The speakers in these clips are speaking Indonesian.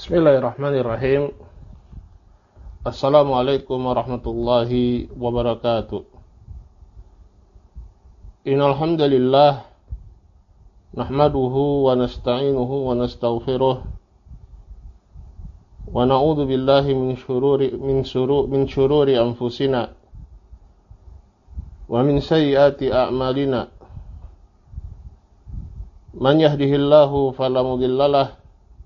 Bismillahirrahmanirrahim. Assalamualaikum warahmatullahi wabarakatuh. Innal hamdalillah nahmaduhu wa nasta'inuhu wa nastaghfiruh wa na'udzu billahi min shururi anfusina wa min sayyiati a'malina. Man yahdihillahu fala mudhillalah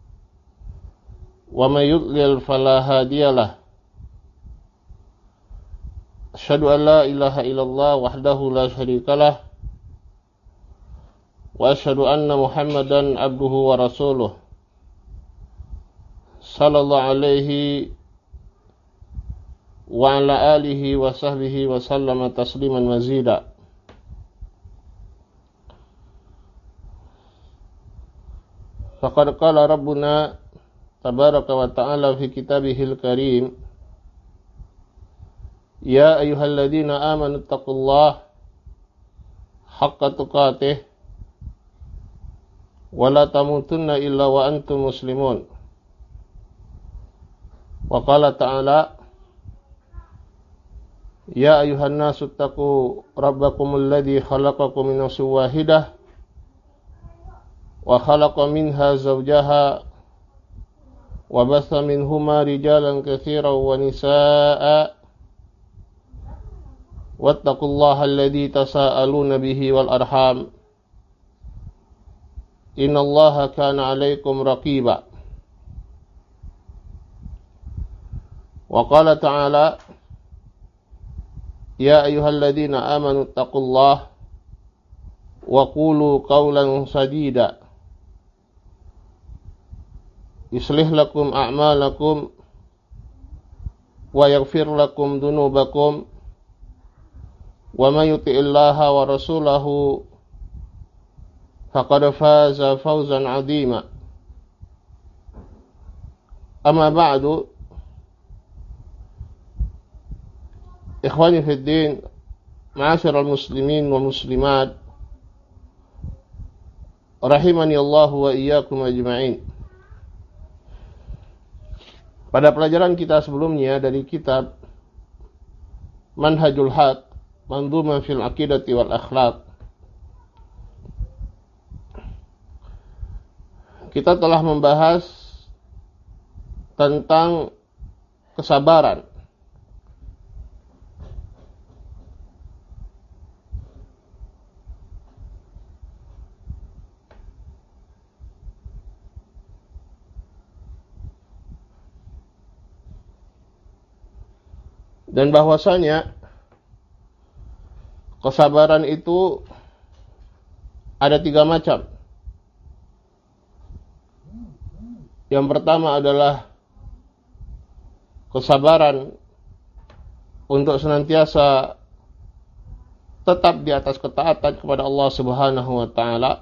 wa may yudlil fala hadiyalah. Asyhadu an la ilaha illallah wahdahu la syarikalah wa asyhadu anna Muhammadan abduhu wa rasuluh sallallahu alaihi wa ala alihi wa sahbihi wa sallama tasliman mazida. Faqad qala rabbuna tabaraka wa ta'ala fi kitabihil karim, ya ayyuhalladzina amanu taqullaha haqqa tuqatih wa la tamutunna illa wa antum muslimun. Wa qala ta'ala, ya ayyuhan nasu taqu rabbakumul ladzi khalaqakum min nafsin wahidah wa khalaqa minha zawjaha wa batha minhuma rijalan katsiran wa nisaa'a wattaqullaha alladzi tasaaluna bihi wal arham innallaha kana 'alaikum raqiba. Wa qala ta'ala, ya ayyuhalladzina amanu taqullaha wa qulu qawlan sadida yuslih lakum a'malakum wa yaghfir lakum dhunubakum wa may yuti'illaha wa rasulahu faqad faza fawzan 'azima. Amma ba'du, ikhwani fid din, ma'asyiral muslimin wal muslimat, rahimani Allah wa iyyakum ajma'in. Pada pelajaran kita sebelumnya dari kitab Manhajul Haq, Mandhumah fil Aqidati wal Akhlaq, kita telah membahas tentang kesabaran. Dan bahwasanya kesabaran itu ada 3 macam. Yang pertama adalah kesabaran untuk senantiasa tetap di atas ketaatan kepada Allah Subhanahu wa taala.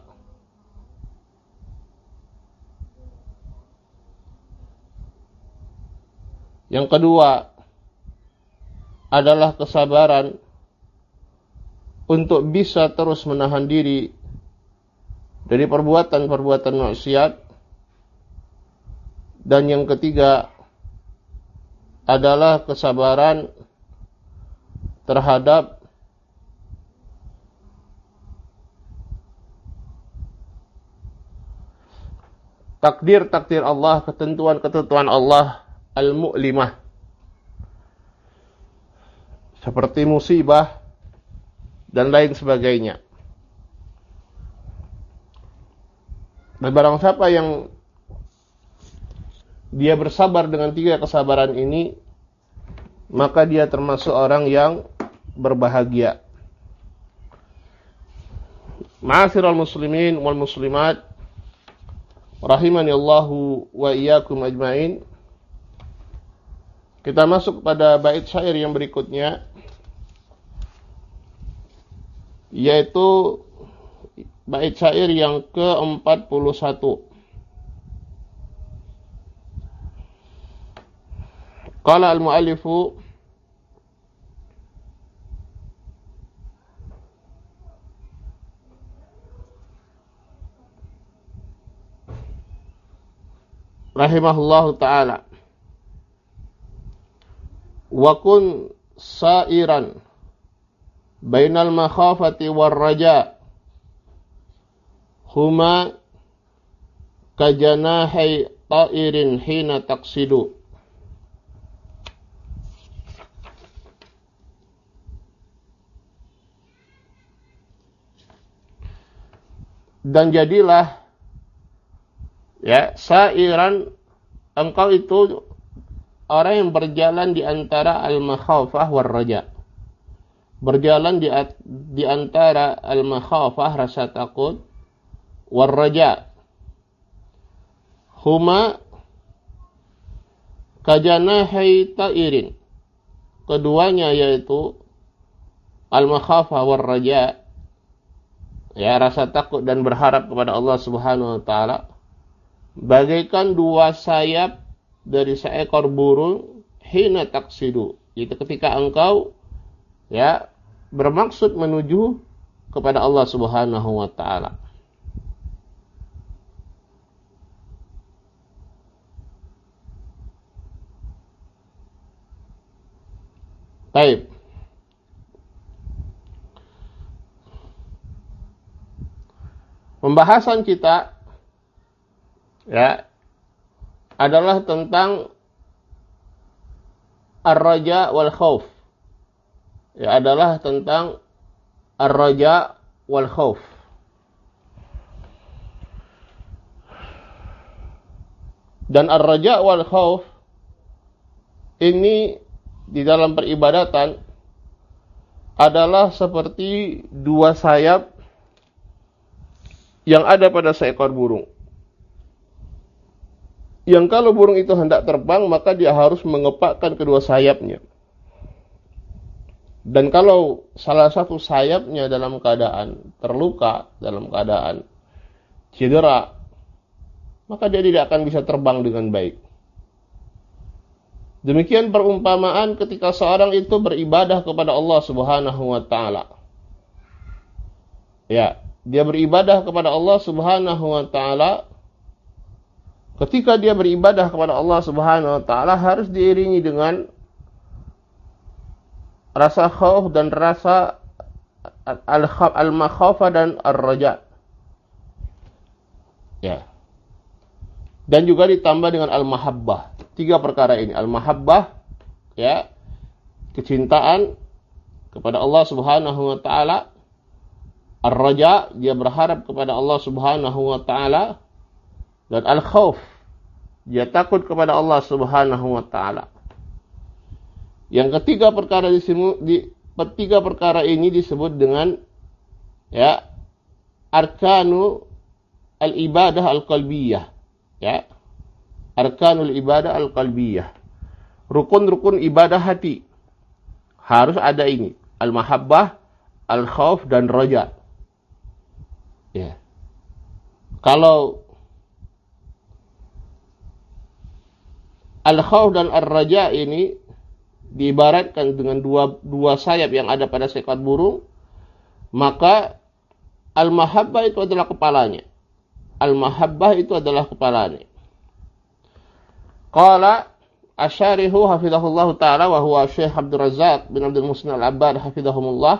Yang kedua adalah kesabaran untuk bisa terus menahan diri dari perbuatan-perbuatan maksiat. Dan yang ketiga adalah kesabaran terhadap takdir-takdir Allah, ketentuan-ketentuan Allah al-mu'limah, seperti musibah dan lain sebagainya. Dan barang siapa yang dia bersabar dengan 3 kesabaran ini, maka dia termasuk orang yang berbahagia. Ma'asyiral muslimin wal muslimat, rahimani Allahu wa iyyakum ajmain. Kita masuk pada bait syair yang berikutnya, yaitu bait syair yang ke-41. Qala al-mu'allifu, rahimahullahu ta'ala, wa kun sa'iran bainal makhafati war raja huma kajanahi ta'irin hina taqsidu. Dan jadilah ya sa'iran, engkau itu orang yang berjalan di antara al-makhafah war raja. Berjalan di antara al-makhafah, rasa takut, war raja. Huma kajanahi ta'irin. Keduanya yaitu al-makhafah war raja, ya, rasa takut dan berharap kepada Allah Subhanahu wa taala, bagaikan dua sayap dari seekor burung hina taqsidu, itu ketika engkau ya bermaksud menuju kepada Allah Subhanahu wa taala. Baik. Pembahasan kita ya adalah tentang ar-raja wal khauf. Ya, adalah tentang ar-raja wal khauf. Dan ar-raja wal khauf ini di dalam peribadatan adalah seperti dua sayap yang ada pada seekor burung. Yang kalau burung itu hendak terbang, maka dia harus mengepakkan kedua sayapnya. Dan kalau salah satu sayapnya dalam keadaan terluka, dalam keadaan cedera, maka dia tidak akan bisa terbang dengan baik. Demikian perumpamaan ketika seorang itu beribadah kepada Allah Subhanahu wa taala. Ya, dia beribadah kepada Allah Subhanahu wa taala. Ketika dia beribadah kepada Allah Subhanahu wa taala harus diiringi dengan rasa khauf dan rasa al-makhafah dan ar-raja. Ya. Dan juga ditambah dengan al-mahabbah. Tiga perkara ini, al-mahabbah ya, kecintaan kepada Allah Subhanahu wa taala. Ar-raja, dia berharap kepada Allah Subhanahu wa taala, dan al-khauf, dia takut kepada Allah Subhanahu wa taala. Yang ketiga perkara ini disebut dengan ya arkanu al-ibadah al-qalbiyah, ya. Arkanul ibadah al-qalbiyah. Rukun-rukun ibadah hati. Harus ada ini, al-mahabbah, al-khauf dan raja. Ya. Kalau al-khauf dan ar-raja ini diibaratkan dengan dua sayap yang ada pada seekor burung, maka al-mahabbah itu adalah kepalanya. Al-mahabbah itu adalah kepalanya. Qala asyarihu hafizahullah ta'ala wa huwa Syekh Abdul Razzaq bin Abdul Muhsin al-Abbad hafizahumullah.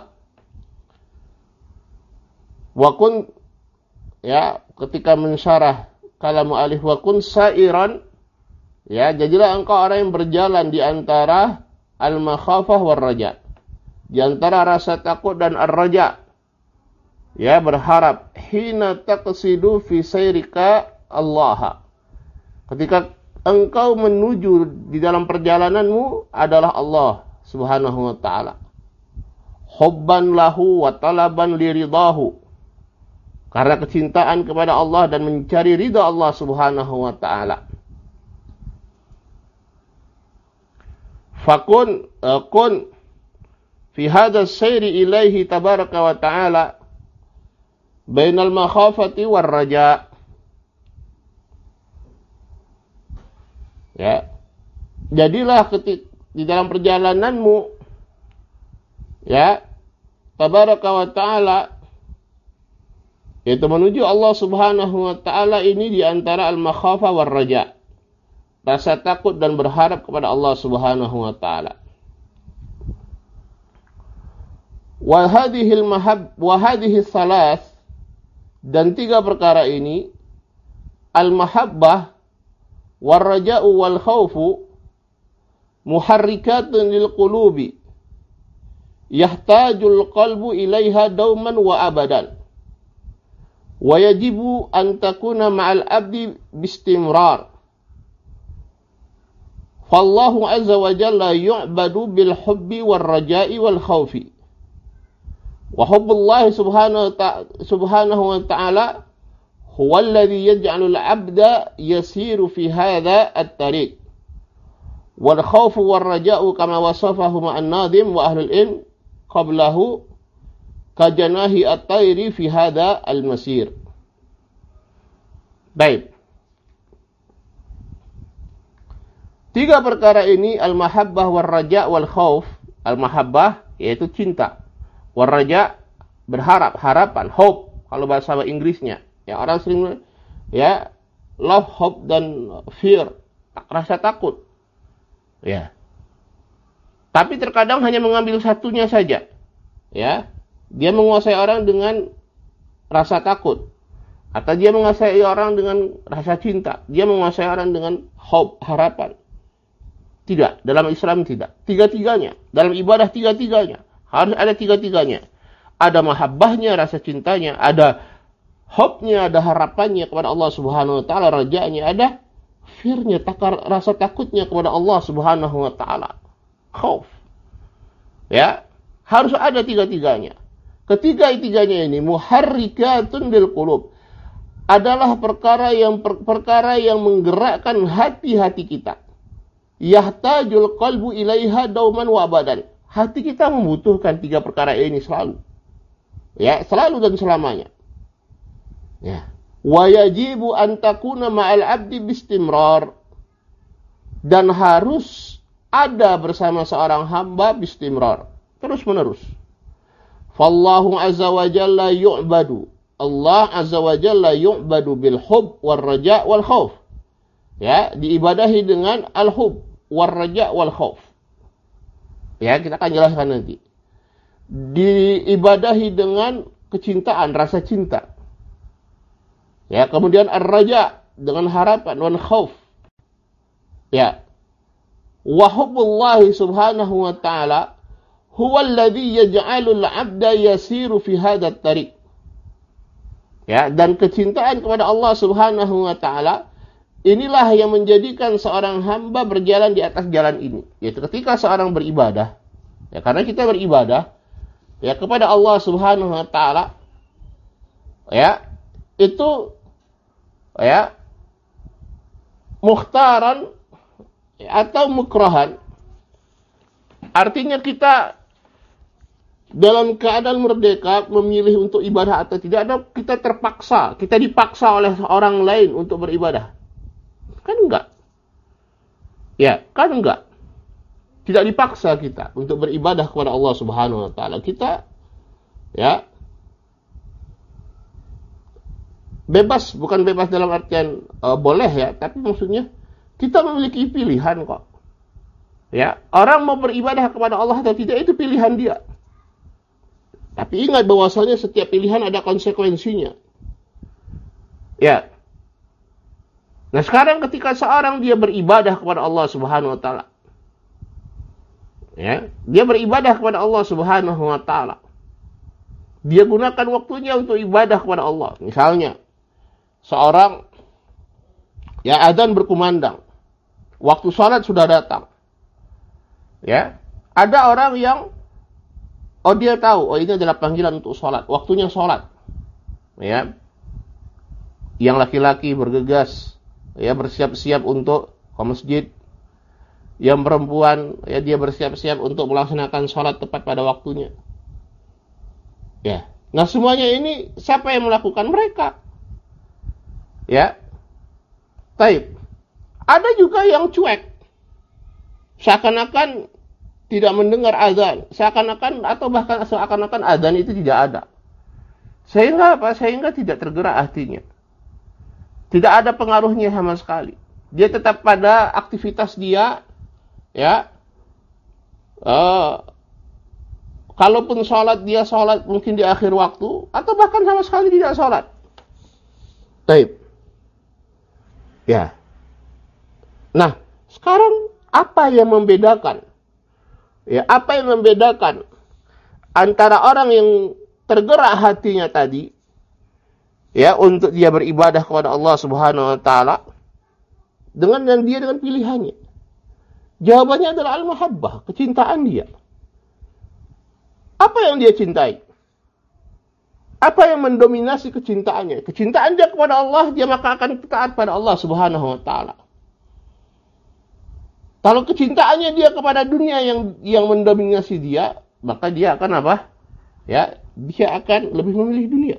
Wa kun, ya, ketika mensyarah kalam mu'allif, wa kun sa'iran, ya, jadilah engkau orang yang berjalan di antara al-makhafah war raja, di antara rasa takut dan ar-raja, ya, berharap, hina taqsidu fi sayrika Allah, ketika engkau menuju di dalam perjalananmu adalah Allah Subhanahu wa ta'ala, hubban lahu wa talaban liridahu, karena kecintaan kepada Allah dan mencari ridha Allah Subhanahu wa ta'ala. Fakun kun fi hadha as-sayri ilaihi tabaraka wa ta'ala bainal makhafati war raja. Ya. Jadilah di dalam perjalananmu, ya, tabaraka wa ta'ala, yaitu menuju Allah Subhanahu wa ta'ala, ini di antara al-makhafah war raja. rasa takut dan berharap kepada Allah Subhanahu wa taala. Wa hadhihi thalath, dan tiga perkara ini, al-mahabbah wal raja'u wal khawfu muharrikatun lil qulubi yahtajul qalbu ilaiha dauman wa abadan wa yajibu an takuna ma'al abdi bistimrar. Fallahu azza wa jalla yu'badu bil hubbi wal raja'i wal khawfi. Wa hubbullahi subhanahu wa ta'ala huwa alladhi yaj'alul 'abda yasiru fi hadha at-tariq. Wal khawfu wal raja'u kama wasafahu ma'an nadim wa ahlul ilm qablahu kajanahi at-tayri fi hadha al-masir. Baik. Tiga perkara ini, al-mahabbah wal raja' wal khawf. Al-mahabbah yaitu cinta. Wal raja' berharap, harapan, hope kalau bahasa Inggrisnya. Ya, orang sering ya love, hope dan fear, rasa takut. Ya. Tapi terkadang hanya mengambil satunya saja. Ya. Dia menguasai orang dengan rasa takut. Atau dia menguasai orang dengan rasa cinta. Dia menguasai orang dengan hope, harapan. Tidak, dalam Islam tidak. Tiga-tiganya, dalam ibadah tiga-tiganya. Harus ada tiga-tiganya. Ada mahabbahnya, rasa cintanya, ada hope-nya, ada harapannya kepada Allah Subhanahu wa taala, rajanya, ada fear-nya, rasa takutnya kepada Allah Subhanahu wa taala. Khauf. Ya, harus ada tiga-tiganya. Ketiga-tiganya ini muharrikatun lil qulub. Adalah perkara yang menggerakkan hati-hati kita. Yahtajul qalbu ilaiha dauman wa abadan. Hati kita membutuhkan tiga perkara ini selalu. Ya, selalu dan selamanya. Ya. Wa yajibu an takuna ma'al abdi bistimrar. Dan harus ada bersama seorang hamba bistimrar. Terus menerus. Fallahu azza wa jalla yu'badu. Allah azza wa jalla yu'badu bil hub wal raja' wal khawf. Ya, diibadahi dengan al-hub wal raja' wal khawf. Ya, kita akan jelaskan nanti. Diibadahi dengan kecintaan, rasa cinta. Ya, kemudian ar-raja' dengan harapan, wal khawf. Ya. Wa hubbullahi subhanahu wa ta'ala huwa alladhi yaj'alul 'abda yasiru fi hadzal tariq. Ya, dan kecintaan kepada Allah Subhanahu wa taala inilah yang menjadikan seorang hamba berjalan di atas jalan ini. Yaitu ketika seorang beribadah, ya, karena kita beribadah ya kepada Allah Subhanahu wa taala, ya, itu ya mukhtaran atau mukrahan. Artinya kita dalam keadaan merdeka memilih untuk ibadah atau tidak, ada kita terpaksa, kita dipaksa oleh orang lain untuk beribadah. Kan enggak. Ya, kan enggak. Tidak dipaksa kita untuk beribadah kepada Allah Subhanahu wa taala. Kita ya bebas, bukan bebas dalam artian boleh ya, tapi maksudnya kita memiliki pilihan kok. Ya, orang mau beribadah kepada Allah atau tidak itu pilihan dia. Tapi ingat bahwasanya setiap pilihan ada konsekuensinya. Ya. Nah, sekarang ketika seorang dia beribadah kepada Allah Subhanahu wa taala. Ya, dia beribadah kepada Allah Subhanahu wa taala. Dia gunakan waktunya untuk ibadah kepada Allah. Misalnya, seorang ya azan berkumandang. Waktu salat sudah datang. Ya, ada orang yang dia tahu, ini adalah panggilan untuk sholat. Waktunya sholat. Ya. Yang laki-laki bergegas. Ya, bersiap-siap untuk ke masjid. Yang perempuan, ya, dia bersiap-siap untuk melaksanakan sholat tepat pada waktunya. Ya. Nah, semuanya ini siapa yang melakukan? Mereka. Ya. Taib. Ada juga yang cuek. Seakan-akan tidak mendengar azan, seakan-akan atau bahkan seakan-akan azan itu tidak ada. Sehingga apa? Sehingga tidak tergerak hatinya. Tidak ada pengaruhnya sama sekali. Dia tetap pada aktivitas dia, ya. Kalaupun sholat, dia sholat mungkin di akhir waktu, atau bahkan sama sekali tidak sholat. Baik. Ya. Nah, sekarang apa yang membedakan? Ya, apa yang membedakan antara orang yang tergerak hatinya tadi, ya, untuk dia beribadah kepada Allah Subhanahu wa taala dengan pilihannya? Jawabannya adalah al-mahabbah, kecintaan dia. Apa yang dia cintai? Apa yang mendominasi kecintaannya? Kecintaan dia kepada Allah, dia maka akan taat pada Allah Subhanahu wa taala. Kalau kecintaannya dia kepada dunia yang mendominasi dia, maka dia akan apa? Ya, dia akan lebih memilih dunia.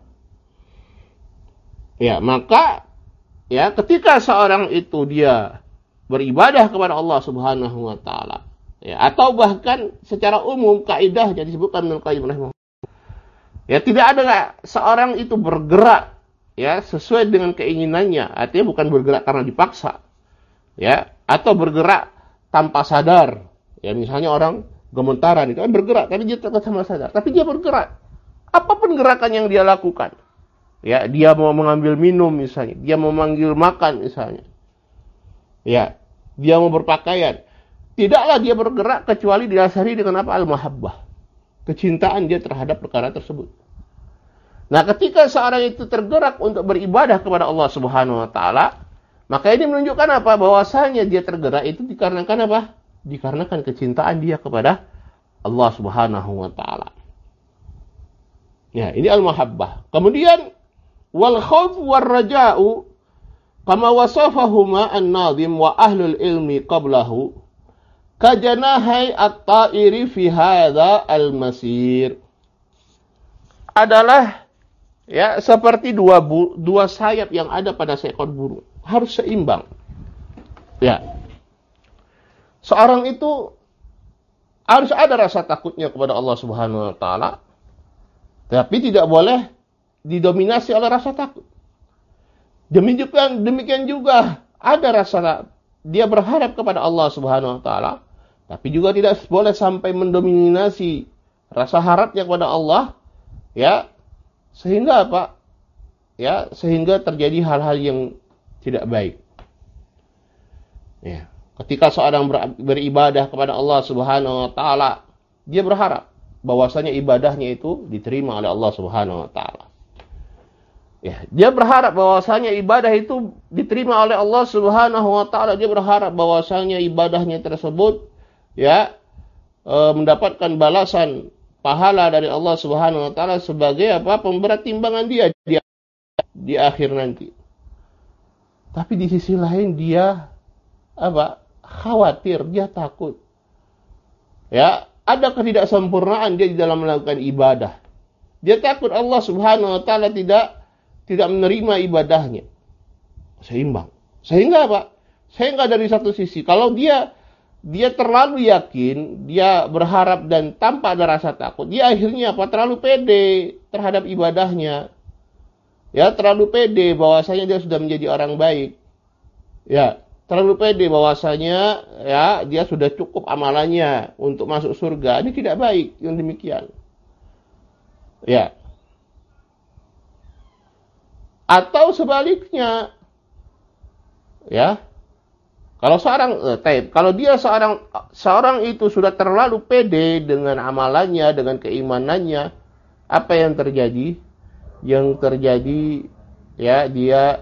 Ya, maka ya ketika seorang itu dia beribadah kepada Allah Subhanahu wa taala, ya, atau bahkan secara umum kaidahnya disebutkan Ibnu Qayyim rahimahullah. Ya, tidak ada seorang itu bergerak ya sesuai dengan keinginannya, artinya bukan bergerak karena dipaksa. Ya, atau bergerak tanpa sadar. Ya, misalnya orang gemetaran itu kan bergerak, tapi dia tetap sama sadar. Tapi dia bergerak. Apapun gerakan yang dia lakukan. Ya, dia mau mengambil minum misalnya, dia mau manggil makan misalnya. Ya, dia mau berpakaian. Tidaklah dia bergerak kecuali didasari dengan apa? Al-mahabbah. Kecintaan dia terhadap perkara tersebut. Nah, ketika seorang itu tergerak untuk beribadah kepada Allah Subhanahu wa taala, maka ini menunjukkan apa? Bahwasanya dia tergerak itu dikarenakan apa? Dikarenakan kecintaan dia kepada Allah Subhanahu wa taala. Ya, ini al-mahabbah. Kemudian wal khauf war raja'u kama wasafahuma an-nadhim wa ahlul ilmi qablahu kajanahai at-ta'iri fi hadza al-masir. Adalah ya seperti dua sayap yang ada pada seekor burung. Harus seimbang. Ya. Seorang itu harus ada rasa takutnya kepada Allah Subhanahu wa taala, tapi tidak boleh didominasi oleh rasa takut. Demikian juga ada rasa dia berharap kepada Allah Subhanahu wa taala, tapi juga tidak boleh sampai mendominasi rasa harapnya kepada Allah, ya. Sehingga apa? Ya, sehingga terjadi hal-hal yang tidak baik. Ya, ketika seorang beribadah kepada Allah Subhanahu wa taala, dia berharap bahwasanya ibadahnya itu diterima oleh Allah Subhanahu wa taala. Ya, dia berharap bahwasanya ibadah itu diterima oleh Allah Subhanahu wa taala. Dia berharap bahwasanya ibadahnya tersebut ya mendapatkan balasan pahala dari Allah Subhanahu wa taala sebagai apa? Pemberat timbangan dia di akhir nanti. Tapi di sisi lain dia apa? Khawatir, dia takut. Ya, ada ketidaksempurnaan dia di dalam melakukan ibadah. Dia takut Allah Subhanahu wa taala tidak menerima ibadahnya. Seimbang. Sehingga apa? Sehingga dari satu sisi kalau dia terlalu yakin, dia berharap dan tanpa ada rasa takut, dia akhirnya apa? Terlalu pede terhadap ibadahnya. Ya, terlalu pede bahwasanya dia sudah menjadi orang baik. Ya, terlalu pede bahwasanya ya dia sudah cukup amalannya untuk masuk surga. Ini tidak baik yang demikian. Ya. Atau sebaliknya. Ya. Kalau dia seorang itu sudah terlalu pede dengan amalannya, dengan keimanannya, apa yang terjadi? Yang terjadi ya dia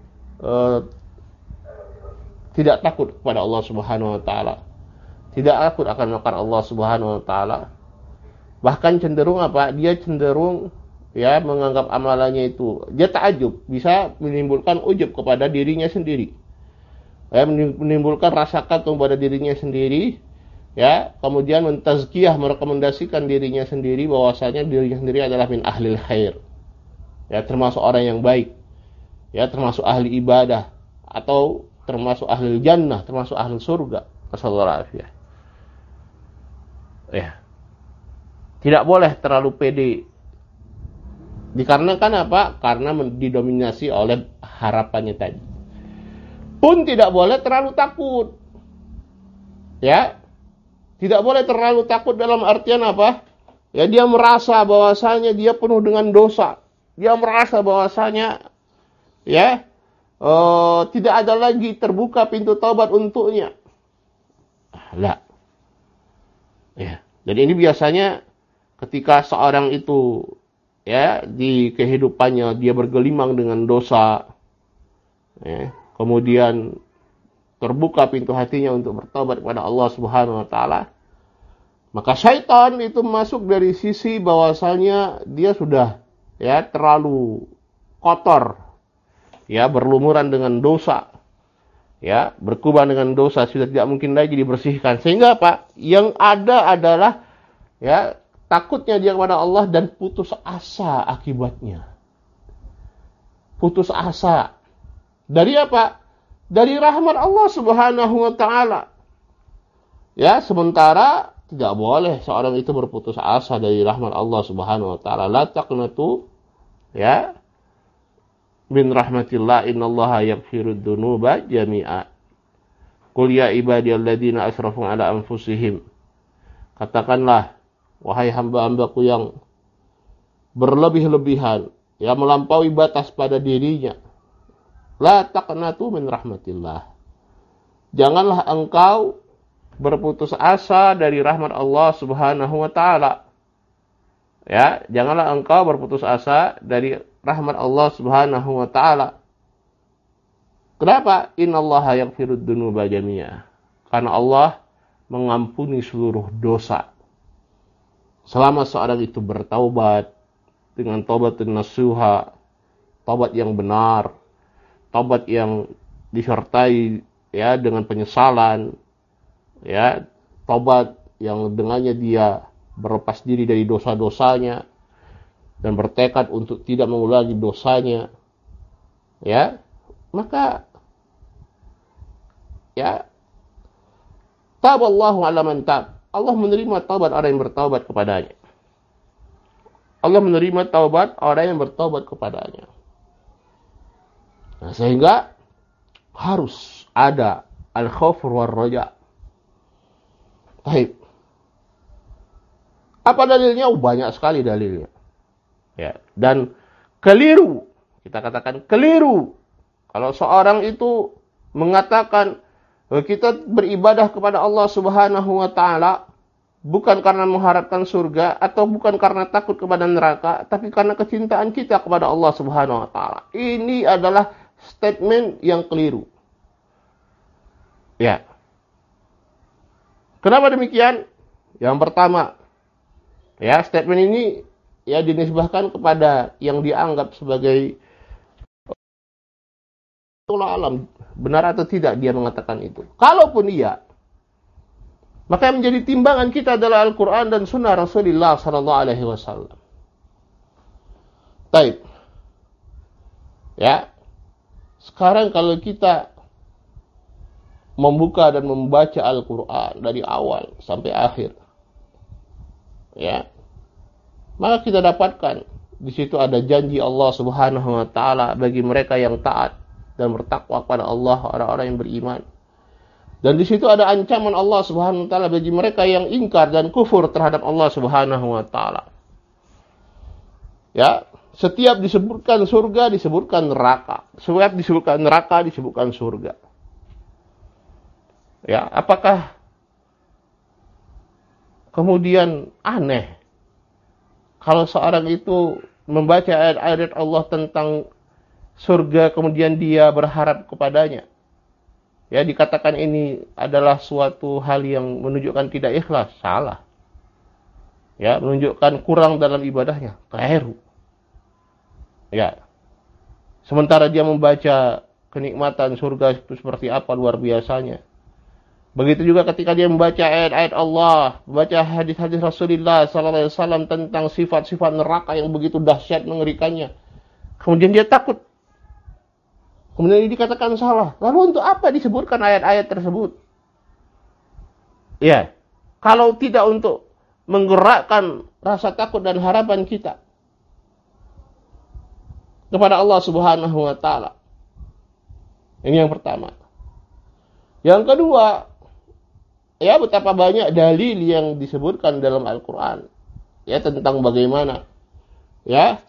tidak takut kepada Allah Subhanahu wa taala. Tidak takut akan makar Allah Subhanahu wa taala. Bahkan cenderung apa? Dia cenderung ya menganggap amalannya itu, dia ta'ajub, bisa menimbulkan ujub kepada dirinya sendiri. Ya, menimbulkan rasa kagum pada dirinya sendiri, ya, kemudian mentazkiyah, merekomendasikan dirinya sendiri bahwasanya dirinya sendiri adalah min ahlil khair. Ya, termasuk orang yang baik. Ya, termasuk ahli ibadah atau termasuk ahli jannah, termasuk ahli surga. Masallallahu alaihi. Ya. Tidak boleh terlalu pede. Dikarenakan apa? Karena didominasi oleh harapannya tadi. pun tidak boleh terlalu takut. Ya, tidak boleh terlalu takut dalam artian apa? Ya, dia merasa bahwasanya dia penuh dengan dosa. Dia merasa bahwasanya ya tidak ada lagi terbuka pintu taubat untuknya. Lah. Ya. Jadi ini biasanya ketika seorang itu ya di kehidupannya dia bergelimang dengan dosa, ya, kemudian terbuka pintu hatinya untuk bertobat kepada Allah Subhanahu wa taala, maka syaitan itu masuk dari sisi bahwasanya dia sudah ya terlalu kotor, ya berlumuran dengan dosa, ya berkuban dengan dosa, sudah tidak mungkin lagi dibersihkan. Sehingga apa? Yang ada adalah ya takutnya dia kepada Allah dan putus asa akibatnya. Putus asa. Dari apa? Dari rahmat Allah Subhanahu wa taala. Ya, sementara tidak boleh seorang itu berputus asa dari rahmat Allah Subhanahu wa taala. La taqnatu ya min rahmatillah, innallaha yaghfirud dzunuba jami'a. Qul ya ibadiyalladzina asrafu ala anfusihim. Katakanlah, wahai hamba-hambaku yang berlebih-lebihan, yang melampaui batas pada dirinya. La taqnatu min rahmatillah. Janganlah engkau berputus asa dari rahmat Allah Subhanahu wa taala. Ya, janganlah engkau berputus asa dari rahmat Allah Subhanahu wa taala. Kenapa? Innallaha yaghfirud dzunuba jami'a. Karena Allah mengampuni seluruh dosa. Selama seorang itu bertaubat dengan taubat nasuha, taubat yang benar, taubat yang disertai ya dengan penyesalan, ya, taubat yang dengannya dia berlepas diri dari dosa-dosanya dan bertekad untuk tidak mengulangi dosanya, ya, maka ya taballahu ala man tab. Allah menerima taubat orang yang bertaubat kepadanya. Allah menerima taubat orang yang bertaubat kepadanya. Nah, sehingga harus ada al-khauf war raja. Baik. Apa dalilnya? Banyak sekali dalilnya. Ya, dan keliru. Kita katakan keliru kalau seorang itu mengatakan kita beribadah kepada Allah Subhanahu wa taala bukan karena mengharapkan surga atau bukan karena takut kepada neraka, tapi karena kecintaan kita kepada Allah Subhanahu wa taala. Ini adalah statement yang keliru. Ya. Kenapa demikian? Yang pertama, ya, statement ini ya dinisbahkan kepada yang dianggap sebagai alam, benar atau tidak dia mengatakan itu. Kalaupun iya, maka yang menjadi timbangan kita adalah Al-Quran dan Sunnah Rasulullah Sallallahu Alaihi Wasallam. Baik, ya. Sekarang kalau kita membuka dan membaca Al-Quran dari awal sampai akhir, ya, maka kita dapatkan di situ ada janji Allah Subhanahu Wa Taala bagi mereka yang taat dan bertakwa kepada Allah, orang-orang yang beriman. Dan di situ ada ancaman Allah Subhanahu wa taala bagi mereka yang ingkar dan kufur terhadap Allah Subhanahu wa taala. Ya, setiap disebutkan surga disebutkan neraka. Setiap disebutkan neraka disebutkan surga. Ya, apakah kemudian aneh kalau seorang itu membaca ayat-ayat Allah tentang surga kemudian dia berharap kepadanya? Ya, dikatakan ini adalah suatu hal yang menunjukkan tidak ikhlas. Salah. Ya, menunjukkan kurang dalam ibadahnya. Keliru. Ya. Sementara dia membaca kenikmatan surga itu seperti apa luar biasanya. Begitu juga ketika dia membaca ayat-ayat Allah, membaca hadis-hadis Rasulullah sallallahu alaihi wasallam tentang sifat-sifat neraka yang begitu dahsyat mengerikannya. Kemudian dia takut. Kemudian ini dikatakan salah. Lalu untuk apa disebutkan ayat-ayat tersebut? Ya, kalau tidak untuk menggerakkan rasa takut dan harapan kita kepada Allah Subhanahu wa taala. Ini yang pertama. Yang kedua, ya betapa banyak dalil yang disebutkan dalam Al-Quran ya tentang bagaimana ya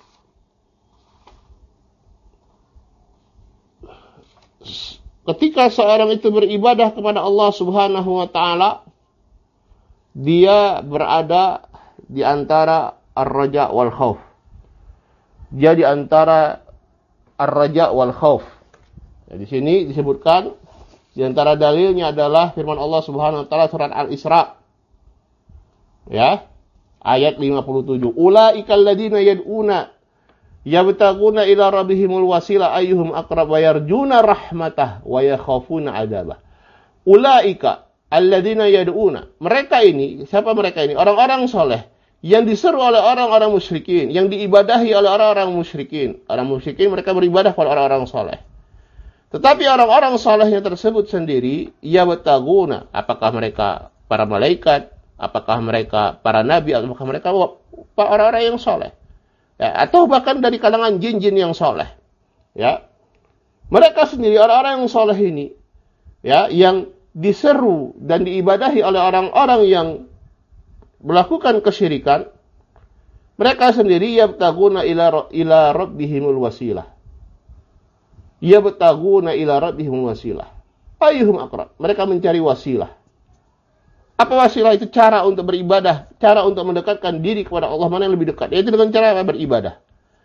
ketika seorang itu beribadah kepada Allah Subhanahu wa taala, dia berada di antara ar-raja wal khauf. Dia di antara ar-raja wal khauf. Ya, di sini disebutkan di antara dalilnya adalah firman Allah Subhanahu wa taala surat Al-Isra. Ya. Ayat 57. Ulaikal ladzina yad'una yabtaguna ila rabbihimul wasila ayyuhum aqrab wa yarjuna rahmatah wa yakhafuna 'adzabah. Ulaika alladzina yad'una. Mereka ini, siapa mereka ini? Orang-orang soleh yang diseru oleh orang-orang musyrikin, yang diibadahi oleh orang-orang musyrikin. Orang musyrikin mereka beribadah kepada orang-orang soleh. Tetapi orang-orang solehnya tersebut sendiri, yabtaguna, apakah mereka para malaikat, apakah mereka para nabi, apakah mereka orang-orang yang soleh. Ya, atau bahkan dari kalangan jin-jin yang soleh. Ya. Mereka sendiri orang-orang yang soleh ini, ya, yang diseru dan diibadahi oleh orang-orang yang melakukan kesyirikan, mereka sendiri yabtaguna ila rabbihimul wasilah. Yabtaguna ila rabbihimul wasilah. Ayyuhum aqrab. Mereka mencari wasilah. Apa wasilah itu? Cara untuk beribadah, cara untuk mendekatkan diri kepada Allah, mana yang lebih dekat? Yaitu dengan cara beribadah.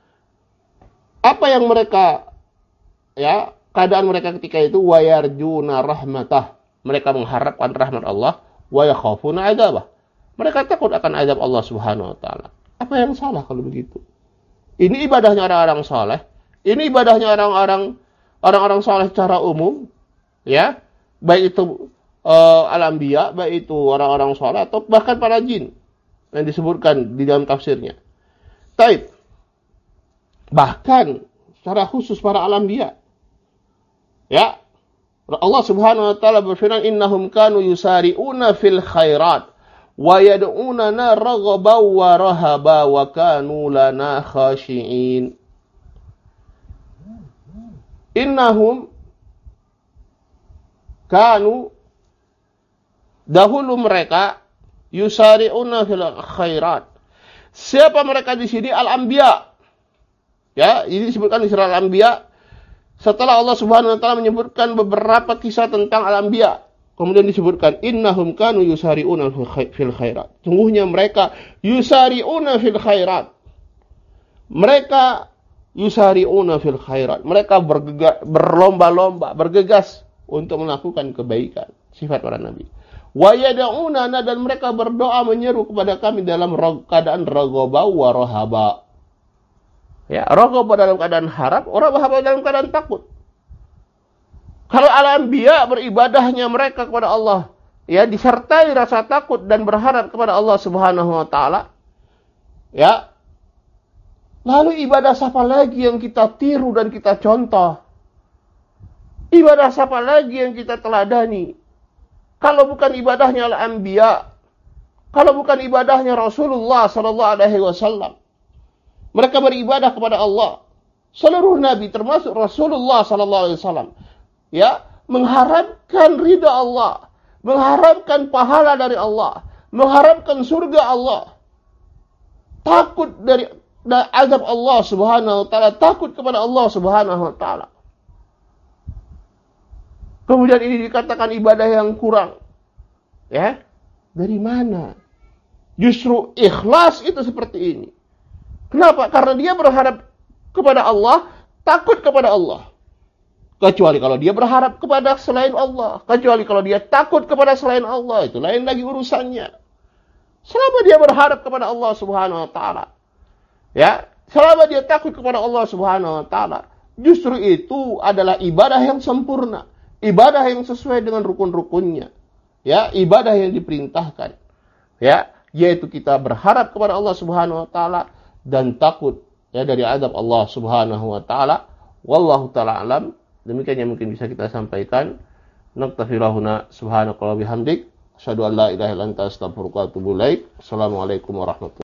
Apa yang mereka, ya, keadaan mereka ketika itu, wa yarjuna rahmatah. Mereka mengharapkan rahmat Allah, wa yakhafuna 'adzabah. Mereka takut akan azab Allah Subhanahu wa taala. Apa yang salah kalau begitu? Ini ibadahnya orang-orang saleh. Ini ibadahnya orang-orang saleh secara umum, ya. Baik itu al-anbiya, baik itu orang-orang saleh atau bahkan para jin yang disebutkan di dalam tafsirnya. Taib. Bahkan secara khusus para al-anbiya. Ya. Allah Subhanahu wa taala berfirman, innahum kanu yusari'una fil khairat wa yad'unana raghaban wa rahaba wa kanu lana khashi'in. Innahum kanu, dahulu mereka, yusari'una fil khairat. Siapa mereka di sini? Al-anbiya. Ya, ini disebutkan di surah Al-Anbiya. Setelah Allah Subhanahu wa taala menyebutkan beberapa kisah tentang al-anbiya, kemudian disebutkan innahum kanu yusari'una fil khairat. Sungguhnya mereka yusari'una fil khairat. Mereka yusari'una fil khairat. Mereka berlomba-lomba, bergegas untuk melakukan kebaikan. Sifat para nabi. Wa yad'unana, dan mereka berdoa menyeru kepada kami dalam keadaan raghaba wa rahaba. Ya, raghaba dalam keadaan harap, rahaba dalam keadaan takut. Kalau al-anbiya beribadahnya mereka kepada Allah, ya, disertai rasa takut dan berharap kepada Allah Subhanahu wa taala. Ya. Lalu ibadah siapa lagi yang kita tiru dan kita contoh? Ibadah siapa lagi yang kita teladani? Kalau bukan ibadahnya al-anbiya, kalau bukan ibadahnya Rasulullah sallallahu alaihi wasallam. Mereka beribadah kepada Allah. Seluruh nabi termasuk Rasulullah sallallahu alaihi wasallam, ya, mengharapkan ridha Allah, mengharapkan pahala dari Allah, mengharapkan surga Allah. Takut dari azab Allah Subhanahu wa taala, takut kepada Allah Subhanahu wa taala. Kemudian ini dikatakan ibadah yang kurang. Ya? Dari mana? Justru ikhlas itu seperti ini. Kenapa? Karena dia berharap kepada Allah, takut kepada Allah. Kecuali kalau dia berharap kepada selain Allah. Kecuali kalau dia takut kepada selain Allah. Itu lain lagi urusannya. Selama dia berharap kepada Allah Subhanahu wa taala, ya, selama dia takut kepada Allah Subhanahu wa taala, justru itu adalah ibadah yang sempurna, ibadah yang sesuai dengan rukun-rukunnya. Ya, ibadah yang diperintahkan. Ya, yaitu kita berharap kepada Allah Subhanahu wa taala dan takut, ya, dari azab Allah Subhanahu wa taala. Wallahu taala alam. Demikian yang mungkin bisa kita sampaikan. Naktafi lahuna subhanaka wa bihamdik, asyhadu an la ilaha illa anta astaghfiruka wa atubu ilaik. Assalamualaikum warahmatullahi wabarakatuh.